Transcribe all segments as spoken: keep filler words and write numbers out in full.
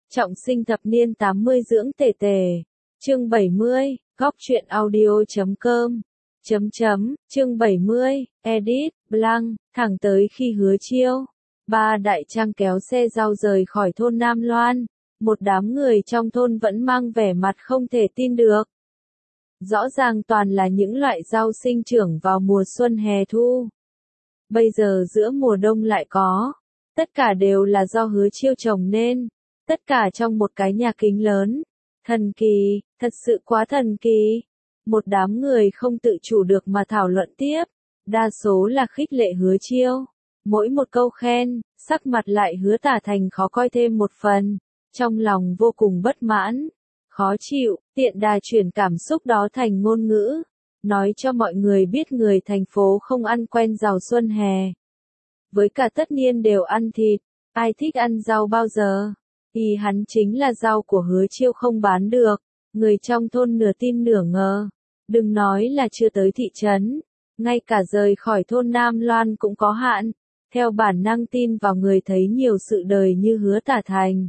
Trọng sinh thập niên tám mươi dưỡng tề tề. Chương bảy mươi, góc truyện audio chấm com. Chấm chấm, chương bảy mươi, edit, blank, thẳng tới khi Hứa Chiêu. Ba đại trang kéo xe rau rời khỏi thôn Nam Loan. Một đám người trong thôn vẫn mang vẻ mặt không thể tin được. Rõ ràng toàn là những loại rau sinh trưởng vào mùa xuân hè thu. Bây giờ giữa mùa đông lại có. Tất cả đều là do Hứa Chiêu trồng nên. Tất cả trong một cái nhà kính lớn. Thần kỳ, thật sự quá thần kỳ. Một đám người không tự chủ được mà thảo luận tiếp. Đa số là khích lệ Hứa Chiêu. Mỗi một câu khen, sắc mặt lại Hứa Tả Thành khó coi thêm một phần. Trong lòng vô cùng bất mãn, khó chịu, tiện đà chuyển cảm xúc đó thành ngôn ngữ. Nói cho mọi người biết người thành phố không ăn quen rau xuân hè. Với cả tất niên đều ăn thịt, ai thích ăn rau bao giờ? Ý hắn chính là rau của Hứa Chiêu không bán được. Người trong thôn nửa tin nửa ngờ. Đừng nói là chưa tới thị trấn. Ngay cả rời khỏi thôn Nam Loan cũng có hạn. Theo bản năng tin vào người thấy nhiều sự đời như Hứa Tả Thành.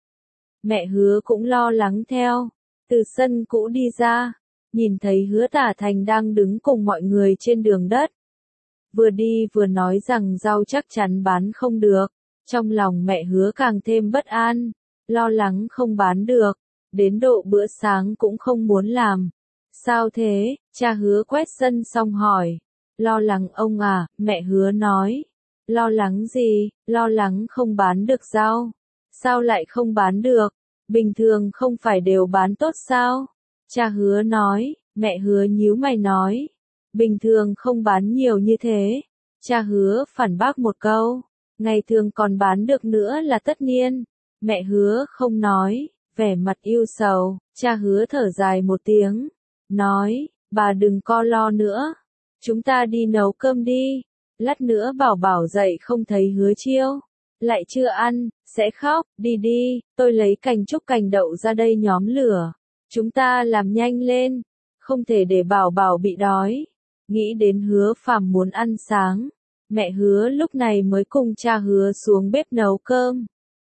Mẹ Hứa cũng lo lắng theo. Từ sân cũ đi ra. Nhìn thấy Hứa Tả Thành đang đứng cùng mọi người trên đường đất. Vừa đi vừa nói rằng rau chắc chắn bán không được. Trong lòng mẹ Hứa càng thêm bất an. Lo lắng không bán được. Đến độ bữa sáng cũng không muốn làm. Sao thế? Cha Hứa quét sân xong hỏi. Lo lắng ông à, mẹ Hứa nói. Lo lắng gì? Lo lắng không bán được rau. Sao lại không bán được? Bình thường không phải đều bán tốt sao? Cha Hứa nói. Mẹ Hứa nhíu mày nói. Bình thường không bán nhiều như thế. Cha Hứa phản bác một câu. Ngày thường còn bán được nữa là tất nhiên. Mẹ Hứa không nói. Vẻ mặt ưu sầu. Cha Hứa thở dài một tiếng. Nói. Bà đừng co lo nữa. Chúng ta đi nấu cơm đi. Lát nữa Bảo Bảo dậy không thấy Hứa Chiêu. Lại chưa ăn, sẽ khóc. Đi đi, tôi lấy cành trúc cành đậu ra đây nhóm lửa. Chúng ta làm nhanh lên. Không thể để Bảo Bảo bị đói. Nghĩ đến Hứa Phàm muốn ăn sáng. Mẹ Hứa lúc này mới cùng cha Hứa xuống bếp nấu cơm.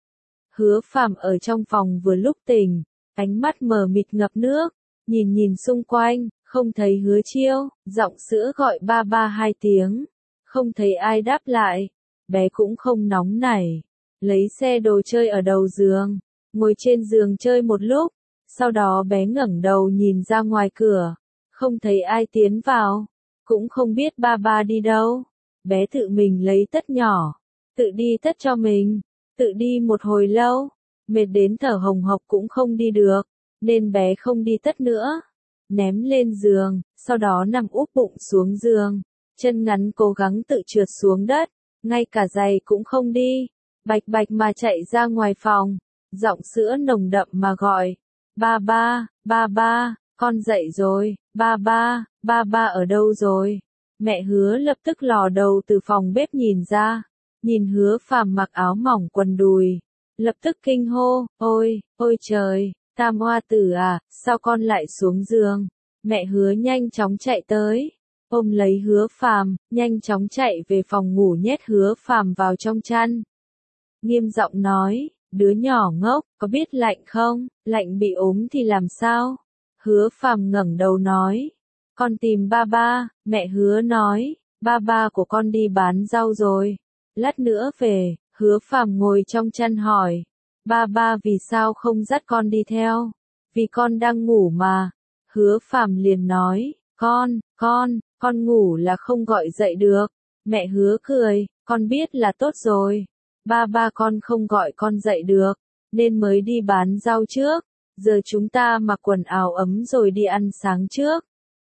Hứa Phàm ở trong phòng vừa lúc tỉnh. Ánh mắt mờ mịt ngập nước. Nhìn nhìn xung quanh, không thấy Hứa Chiêu. Giọng sữa gọi ba ba hai tiếng. Không thấy ai đáp lại. Bé cũng không nóng nảy. Lấy xe đồ chơi ở đầu giường. Ngồi trên giường chơi một lúc. Sau đó bé ngẩng đầu nhìn ra ngoài cửa. Không thấy ai tiến vào. Cũng không biết ba ba đi đâu. Bé tự mình lấy tất nhỏ. Tự đi tất cho mình. Tự đi một hồi lâu. Mệt đến thở hồng hộc cũng không đi được. Nên bé không đi tất nữa. Ném lên giường. Sau đó nằm úp bụng xuống giường. Chân ngắn cố gắng tự trượt xuống đất. Ngay cả giày cũng không đi. Bạch bạch mà chạy ra ngoài phòng. Giọng sữa nồng đậm mà gọi. Ba ba, ba ba, con dậy rồi. Ba ba, ba ba ở đâu rồi? Mẹ Hứa lập tức lò đầu từ phòng bếp nhìn ra. Nhìn Hứa Phàm mặc áo mỏng quần đùi. Lập tức kinh hô. Ôi, ôi trời, Tam Hoa Tử à, sao con lại xuống giường? Mẹ Hứa nhanh chóng chạy tới. Ôm lấy Hứa Phàm, nhanh chóng chạy về phòng ngủ nhét Hứa Phàm vào trong chăn. Nghiêm giọng nói, đứa nhỏ ngốc, có biết lạnh không? Lạnh bị ốm thì làm sao? Hứa Phàm ngẩng đầu nói, con tìm ba ba. Mẹ Hứa nói, ba ba của con đi bán rau rồi. Lát nữa về. Hứa Phàm ngồi trong chăn hỏi, ba ba vì sao không dắt con đi theo? Vì con đang ngủ mà. Hứa Phàm liền nói, con, con, con ngủ là không gọi dậy được. Mẹ Hứa cười, con biết là tốt rồi. Ba ba con không gọi con dậy được, nên mới đi bán rau trước. Giờ chúng ta mặc quần áo ấm rồi đi ăn sáng trước.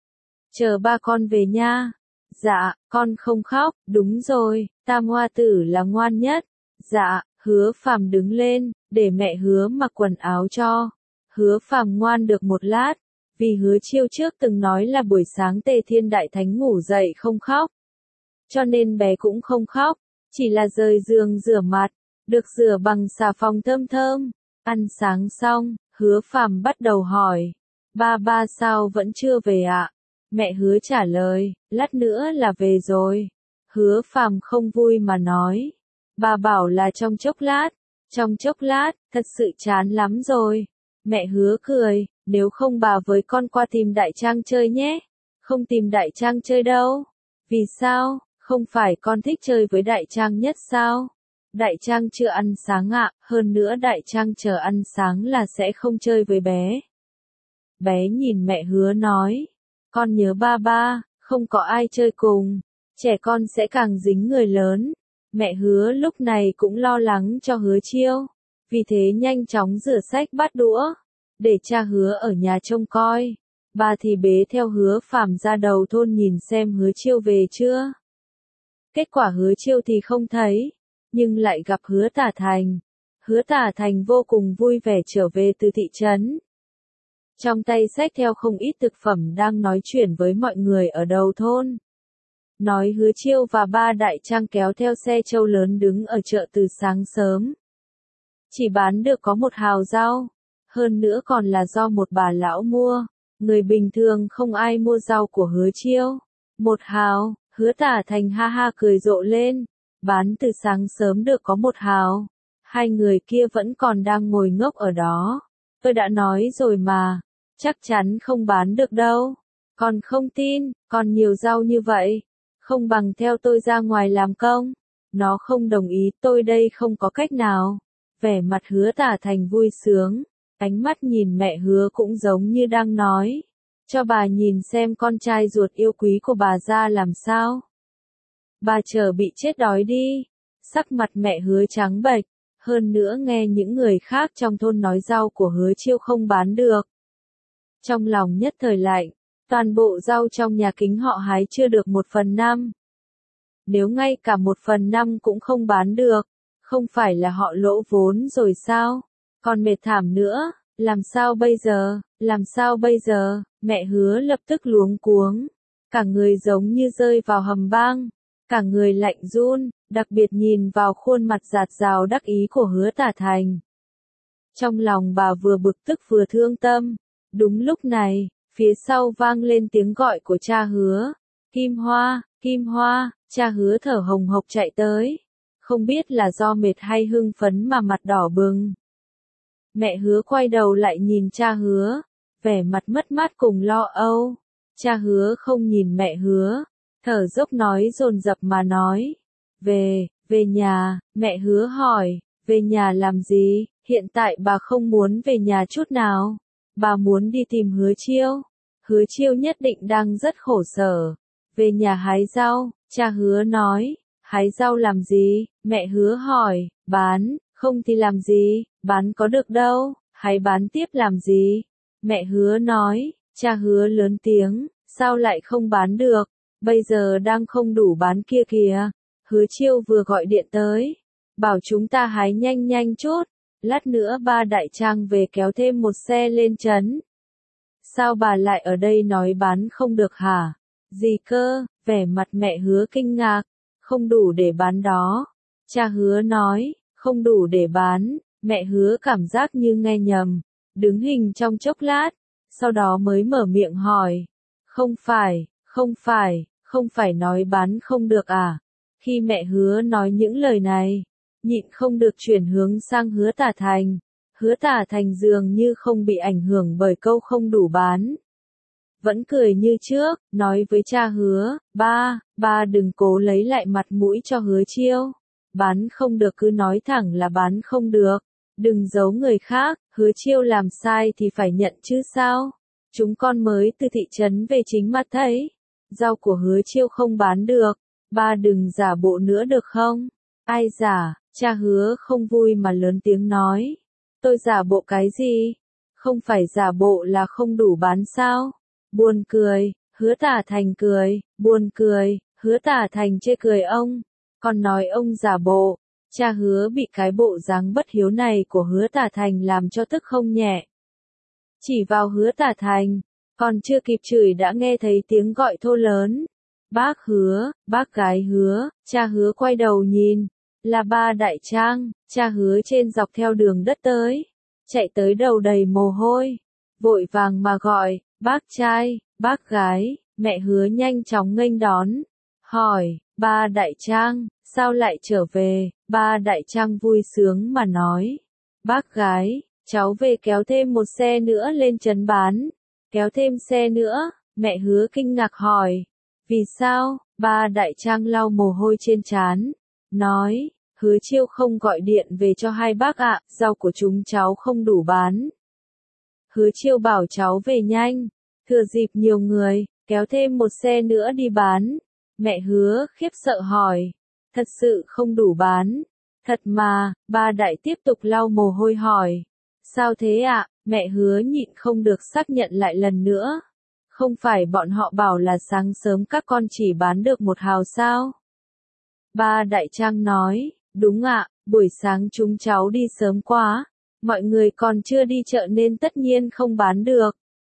Chờ ba con về nha. Dạ, con không khóc, đúng rồi, Tam Hoa Tử là ngoan nhất. Dạ, Hứa Phàm đứng lên, để mẹ Hứa mặc quần áo cho. Hứa Phàm ngoan được một lát. Vì Hứa Chiêu trước từng nói là buổi sáng Tề Thiên Đại Thánh ngủ dậy không khóc. Cho nên bé cũng không khóc. Chỉ là rời giường rửa mặt. Được rửa bằng xà phòng thơm thơm. Ăn sáng xong, Hứa Phàm bắt đầu hỏi. Ba ba sao vẫn chưa về ạ? Mẹ Hứa trả lời, lát nữa là về rồi. Hứa Phàm không vui mà nói. Bà bảo là trong chốc lát. Trong chốc lát, thật sự chán lắm rồi. Mẹ Hứa cười, nếu không bà với con qua tìm Đại Trang chơi nhé. Không tìm Đại Trang chơi đâu. Vì sao, không phải con thích chơi với Đại Trang nhất sao? Đại Trang chưa ăn sáng ạ, hơn nữa Đại Trang chờ ăn sáng là sẽ không chơi với bé. Bé nhìn mẹ Hứa nói, con nhớ ba ba, không có ai chơi cùng, trẻ con sẽ càng dính người lớn. Mẹ Hứa lúc này cũng lo lắng cho Hứa Chiêu, vì thế nhanh chóng rửa sách bát đũa, để cha Hứa ở nhà trông coi. Bà thì bế theo Hứa Phàm ra đầu thôn nhìn xem Hứa Chiêu về chưa. Kết quả Hứa Chiêu thì không thấy, nhưng lại gặp Hứa Tả Thành. Hứa Tả Thành vô cùng vui vẻ trở về từ thị trấn. Trong tay xách theo không ít thực phẩm đang nói chuyện với mọi người ở đầu thôn. Nói Hứa Chiêu và ba Đại Trang kéo theo xe trâu lớn đứng ở chợ từ sáng sớm. Chỉ bán được có một hào rau, hơn nữa còn là do một bà lão mua. Người bình thường không ai mua rau của Hứa Chiêu. Một hào, Hứa Tả Thành ha ha cười rộ lên. Bán từ sáng sớm được có một hào. Hai người kia vẫn còn đang ngồi ngốc ở đó. Tôi đã nói rồi mà, chắc chắn không bán được đâu. Còn không tin, còn nhiều rau như vậy. Không bằng theo tôi ra ngoài làm công. Nó không đồng ý, tôi đây không có cách nào. Vẻ mặt Hứa Tả Thành vui sướng. Ánh mắt nhìn mẹ Hứa cũng giống như đang nói. Cho bà nhìn xem con trai ruột yêu quý của bà ra làm sao. Bà chờ bị chết đói đi. Sắc mặt mẹ Hứa trắng bệch. Hơn nữa nghe những người khác trong thôn nói rau của Hứa Chiêu không bán được. Trong lòng nhất thời lạnh. Toàn bộ rau trong nhà kính họ hái chưa được một phần năm. Nếu ngay cả một phần năm cũng không bán được, không phải là họ lỗ vốn rồi sao? Còn mệt thảm nữa, làm sao bây giờ, làm sao bây giờ? Mẹ Hứa lập tức luống cuống, cả người giống như rơi vào hầm băng, cả người lạnh run, đặc biệt nhìn vào khuôn mặt dạt dào đắc ý của Hứa Tả Thành. Trong lòng bà vừa bực tức vừa thương tâm. Đúng lúc này, phía sau vang lên tiếng gọi của cha Hứa. Kim Hoa, Kim Hoa, cha Hứa thở hồng hộc chạy tới. Không biết là do mệt hay hưng phấn mà mặt đỏ bừng. Mẹ Hứa quay đầu lại nhìn cha Hứa, vẻ mặt mất mát cùng lo âu. Cha Hứa không nhìn mẹ Hứa, thở dốc nói dồn dập mà nói. Về, về nhà, mẹ Hứa hỏi, về nhà làm gì? Hiện tại bà không muốn về nhà chút nào. Bà muốn đi tìm Hứa Chiêu. Hứa Chiêu nhất định đang rất khổ sở. Về nhà hái rau, cha Hứa nói. Hái rau làm gì? Mẹ Hứa hỏi. Bán, không thì làm gì? Bán có được đâu, hái bán tiếp làm gì? Mẹ Hứa nói. Cha Hứa lớn tiếng. Sao lại không bán được? Bây giờ đang không đủ bán kia kìa. Hứa Chiêu vừa gọi điện tới. Bảo chúng ta hái nhanh nhanh chút. Lát nữa ba Đại Trang về kéo thêm một xe lên trấn. Sao bà lại ở đây nói bán không được hả? Gì cơ? Vẻ mặt mẹ Hứa kinh ngạc. Không đủ để bán đó. Cha Hứa nói, không đủ để bán. Mẹ Hứa cảm giác như nghe nhầm. Đứng hình trong chốc lát. Sau đó mới mở miệng hỏi. Không phải, không phải, không phải nói bán không được à? Khi mẹ Hứa nói những lời này, nhịn không được chuyển hướng sang Hứa Tả Thành. Hứa Tả Thành dường như không bị ảnh hưởng bởi câu không đủ bán. Vẫn cười như trước, nói với cha Hứa, ba, ba đừng cố lấy lại mặt mũi cho Hứa Chiêu. Bán không được cứ nói thẳng là bán không được. Đừng giấu người khác, Hứa Chiêu làm sai thì phải nhận chứ sao. Chúng con mới từ thị trấn về chính mắt thấy. Rau của Hứa Chiêu không bán được. Ba đừng giả bộ nữa được không? Ai giả? Cha Hứa không vui mà lớn tiếng nói. Tôi giả bộ cái gì? Không phải giả bộ là không đủ bán sao? Buồn cười. Hứa Tả Thành cười. Buồn cười. Hứa Tả Thành chê cười ông. Còn nói ông giả bộ. Cha Hứa bị cái bộ dáng bất hiếu này của Hứa Tả Thành làm cho tức không nhẹ. Chỉ vào Hứa Tả Thành. Còn chưa kịp chửi đã nghe thấy tiếng gọi thô lớn. Bác Hứa, bác gái Hứa. Cha Hứa quay đầu nhìn. Là ba Đại Trang. Cha Hứa trên dọc theo đường đất tới. Chạy tới đầu đầy mồ hôi. Vội vàng mà gọi. Bác trai, bác gái. Mẹ Hứa nhanh chóng nghênh đón. Hỏi, ba Đại Trang, sao lại trở về, ba Đại Trang vui sướng mà nói. Bác gái, cháu về kéo thêm một xe nữa lên trấn bán. Kéo thêm xe nữa, mẹ Hứa kinh ngạc hỏi. Vì sao, ba Đại Trang lau mồ hôi trên trán, nói, Hứa Chiêu không gọi điện về cho hai bác ạ, rau của chúng cháu không đủ bán. Hứa Chiêu bảo cháu về nhanh, thừa dịp nhiều người, kéo thêm một xe nữa đi bán. Mẹ Hứa khiếp sợ hỏi, thật sự không đủ bán. Thật mà, ba Đại tiếp tục lau mồ hôi hỏi. Sao thế ạ, mẹ Hứa nhịn không được xác nhận lại lần nữa. Không phải bọn họ bảo là sáng sớm các con chỉ bán được một hào sao? Ba Đại Trang nói, đúng ạ, buổi sáng chúng cháu đi sớm quá. Mọi người còn chưa đi chợ nên tất nhiên không bán được.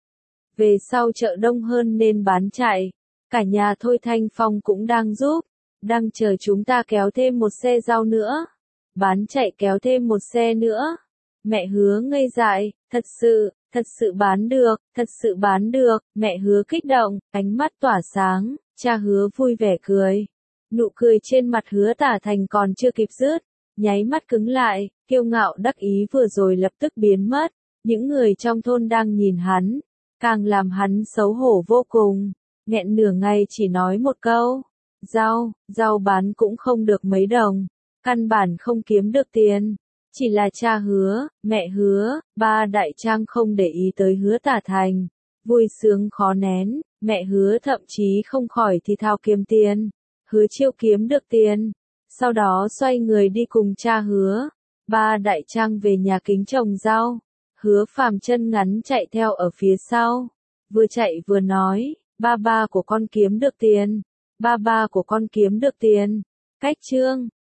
Về sau chợ đông hơn nên bán chạy. Cả nhà Thôi Thanh Phong cũng đang giúp. Đang chờ chúng ta kéo thêm một xe rau nữa. Bán chạy kéo thêm một xe nữa. Mẹ Hứa ngây dại, thật sự, thật sự bán được, thật sự bán được. Mẹ Hứa kích động, ánh mắt tỏa sáng. Cha Hứa vui vẻ cười. Nụ cười trên mặt Hứa Tả Thành còn chưa kịp dứt, nháy mắt cứng lại, kiêu ngạo đắc ý vừa rồi lập tức biến mất. Những người trong thôn đang nhìn hắn, càng làm hắn xấu hổ vô cùng. Nghẹn nửa ngày chỉ nói một câu, rau, rau bán cũng không được mấy đồng, căn bản không kiếm được tiền. Chỉ là cha Hứa, mẹ Hứa, ba Đại Trang không để ý tới Hứa Tả Thành, vui sướng khó nén. Mẹ Hứa thậm chí không khỏi thì thào kiếm tiền. Hứa Chiêu kiếm được tiền, sau đó xoay người đi cùng cha Hứa. Ba Đại Trang về nhà kính trồng rau. Hứa Phàm chân ngắn chạy theo ở phía sau, vừa chạy vừa nói, ba ba của con kiếm được tiền, ba ba của con kiếm được tiền. Cách chương